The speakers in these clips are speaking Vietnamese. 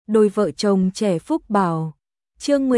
đôi vợ chồng trẻ Phúc Bảo. Chương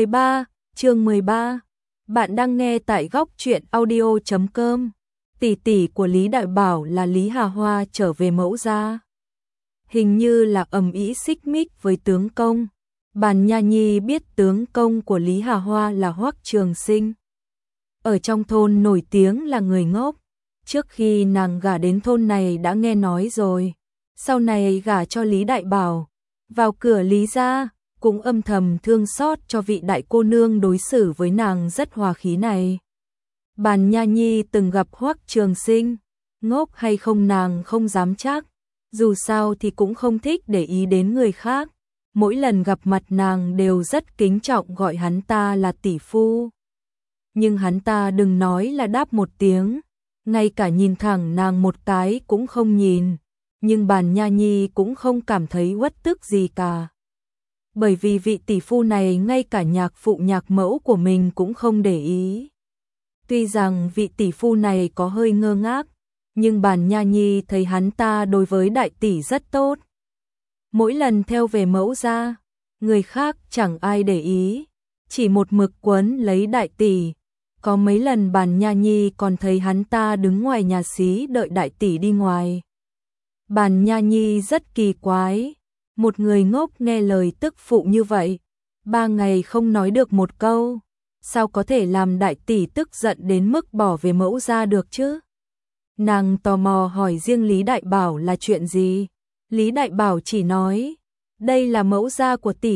13. Bạn đang nghe tại góc truyện audio.com. Tỷ tỷ của Lý Đại Bảo là Lý Hà Hoa trở về mẫu gia. Hình như là ầm ĩ xích mích với tướng công. Bàn Nha Nhi biết tướng công của Lý Hà Hoa là Hoắc Trường Sinh. Ở trong thôn nổi tiếng là người ngốc. Trước khi nàng gả đến thôn này đã nghe nói rồi. Sau này gả cho Lý Đại Bảo. Vào cửa Lý gia, cũng âm thầm thương xót cho vị đại cô nương đối xử với nàng rất hòa khí này. Bàn Nha Nhi từng gặp Hoắc Trường Sinh. Ngốc hay không nàng không dám chắc. Dù sao thì cũng không thích để ý đến người khác. Mỗi lần gặp mặt nàng đều rất kính trọng gọi hắn ta là tỷ phu. Nhưng hắn ta đừng nói là đáp một tiếng. Ngay cả nhìn thẳng nàng một cái cũng không nhìn. Nhưng Bàn Nha Nhi cũng không cảm thấy uất tức gì cả. Bởi vì vị tỷ phu này ngay cả nhạc phụ nhạc mẫu của mình cũng không để ý. Tuy rằng vị tỷ phu này có hơi ngơ ngác, nhưng Bàn Nha Nhi thấy hắn ta đối với đại tỷ rất tốt. Mỗi lần theo về mẫu gia, người khác chẳng ai để ý, chỉ một mực quấn lấy đại tỷ. Có mấy lần Bàn Nha Nhi còn thấy hắn ta đứng ngoài nhà xí đợi đại tỷ đi ngoài. Bàn Nha Nhi rất kỳ quái, một người ngốc nghe lời tức phụ như vậy, 3 ngày không nói được một câu, sao có thể làm đại tỷ tức giận đến mức bỏ về mẫu gia được chứ? Nàng tò mò hỏi riêng Lý Đại Bảo là chuyện gì? Lý Đại Bảo chỉ nói, đây là mẫu gia của tỷ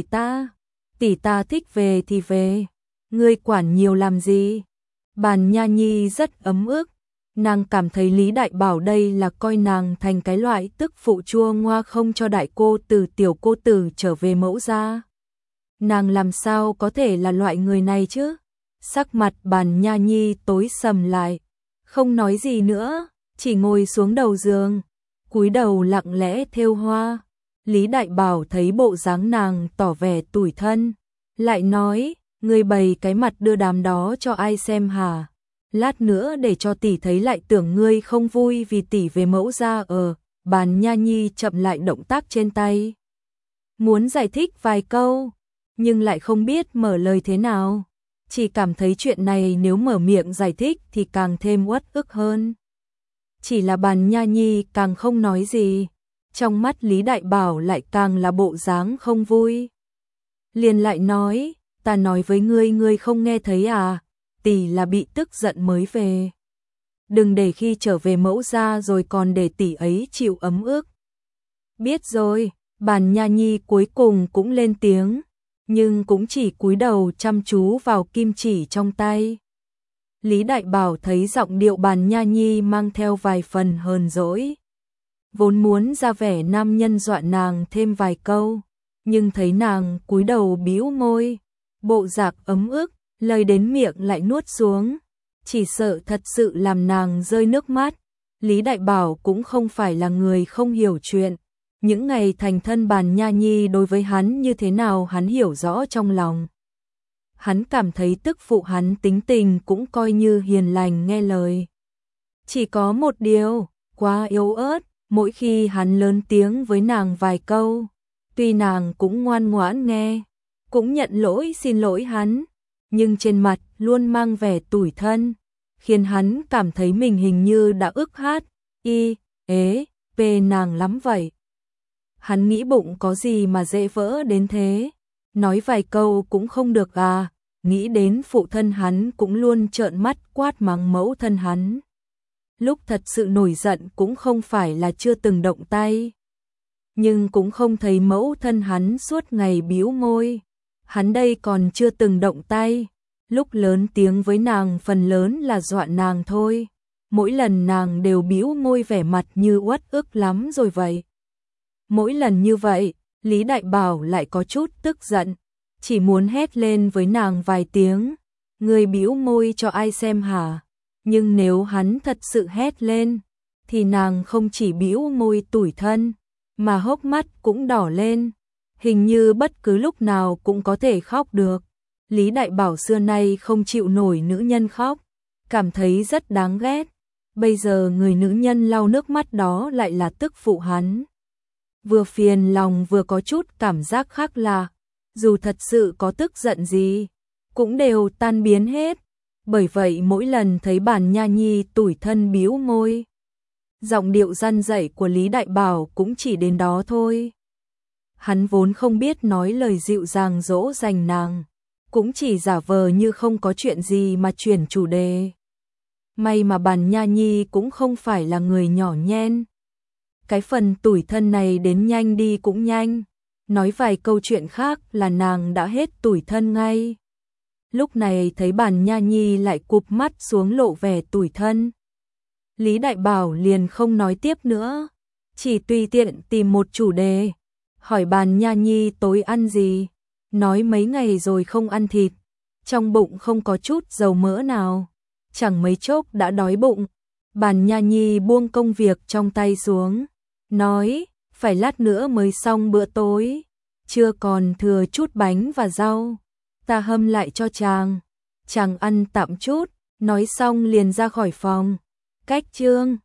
ta thích về thì về, ngươi quản nhiều làm gì? Bàn Nha Nhi rất ấm ức, nàng cảm thấy Lý Đại Bảo đây là coi nàng thành cái loại tức phụ chua ngoa không cho đại cô tử tiểu cô tử trở về mẫu gia. Nàng làm sao có thể là loại người này chứ? Sắc mặt Bàn Nha Nhi tối sầm lại, không nói gì nữa, chỉ ngồi xuống đầu giường, cúi đầu lặng lẽ thêu hoa. Lý Đại Bảo thấy bộ dáng nàng tỏ vẻ tủi thân, lại nói, ngươi bày cái mặt đưa đám đó cho ai xem hả? Lát nữa để cho tỷ thấy lại tưởng ngươi không vui vì tỷ về mẫu gia. Bàn Nha Nhi chậm lại động tác trên tay, muốn giải thích vài câu, nhưng lại không biết mở lời thế nào. Chỉ cảm thấy chuyện này nếu mở miệng giải thích thì càng thêm uất ức hơn. Chỉ là Bàn Nha Nhi càng không nói gì, trong mắt Lý Đại Bảo lại càng là bộ dáng không vui. Liền lại nói, ta nói với ngươi, ngươi không nghe thấy à? Tỷ là bị tức giận mới về. Đừng để khi trở về mẫu gia rồi còn để tỷ ấy chịu ấm ức. Biết rồi, Bàn Nha Nhi cuối cùng cũng lên tiếng, nhưng cũng chỉ cúi đầu chăm chú vào kim chỉ trong tay. Lý Đại Bảo thấy giọng điệu Bàn Nha Nhi mang theo vài phần hờn dỗi. Vốn muốn ra vẻ nam nhân dọa nàng thêm vài câu, nhưng thấy nàng cúi đầu bĩu môi, bộ dạng ấm ức, lời đến miệng lại nuốt xuống, chỉ sợ thật sự làm nàng rơi nước mắt. Lý Đại Bảo cũng không phải là người không hiểu chuyện, những ngày thành thân Bàn Nha Nhi đối với hắn như thế nào hắn hiểu rõ trong lòng. Hắn cảm thấy tức phụ hắn tính tình cũng coi như hiền lành nghe lời. Chỉ có một điều, quá yếu ớt, mỗi khi hắn lớn tiếng với nàng vài câu, tuy nàng cũng ngoan ngoãn nghe, cũng nhận lỗi xin lỗi hắn, nhưng trên mặt luôn mang vẻ tủi thân, khiến hắn cảm thấy mình hình như đã ức hát, nàng lắm vậy. Hắn nghĩ bụng có gì mà dễ vỡ đến thế, nói vài câu cũng không được à, nghĩ đến phụ thân hắn cũng luôn trợn mắt quát mắng mẫu thân hắn. Lúc thật sự nổi giận cũng không phải là chưa từng động tay, nhưng cũng không thấy mẫu thân hắn suốt ngày bĩu môi. Hắn đây còn chưa từng động tay, lúc lớn tiếng với nàng phần lớn là dọa nàng thôi. Mỗi lần nàng đều bĩu môi vẻ mặt như uất ức lắm rồi vậy. Mỗi lần như vậy, Lý Đại Bảo lại có chút tức giận, chỉ muốn hét lên với nàng vài tiếng, người bĩu môi cho ai xem hả? Nhưng nếu hắn thật sự hét lên, thì nàng không chỉ bĩu môi tủi thân, mà hốc mắt cũng đỏ lên, hình như bất cứ lúc nào cũng có thể khóc được. Lý Đại Bảo xưa nay không chịu nổi nữ nhân khóc, cảm thấy rất đáng ghét. Bây giờ người nữ nhân lau nước mắt đó lại là tức phụ hắn. vừa phiền lòng vừa có chút cảm giác khác lạ, dù thật sự có tức giận gì, cũng đều tan biến hết. Bởi vậy mỗi lần thấy Bàn Nha Nhi tủi thân bĩu môi, giọng điệu răn dạy của Lý Đại Bảo cũng chỉ đến đó thôi. Hắn vốn không biết nói lời dịu dàng dỗ dành nàng, cũng chỉ giả vờ như không có chuyện gì mà chuyển chủ đề. May mà Bàn Nha Nhi cũng không phải là người nhỏ nhen. Cái phần tủi thân này đến nhanh đi cũng nhanh, nói vài câu chuyện khác là nàng đã hết tủi thân ngay. Lúc này thấy Bàn Nha Nhi lại cụp mắt xuống lộ vẻ tủi thân, Lý Đại Bảo liền không nói tiếp nữa, chỉ tùy tiện tìm một chủ đề, hỏi Bàn Nha Nhi tối ăn gì, nói mấy ngày rồi không ăn thịt, trong bụng không có chút dầu mỡ nào, chẳng mấy chốc đã đói bụng. Bàn Nha Nhi buông công việc trong tay xuống, nói, phải lát nữa mới xong bữa tối, chưa còn thừa chút bánh và rau, ta hâm lại cho chàng ăn tạm chút, nói xong liền ra khỏi phòng. Cách chương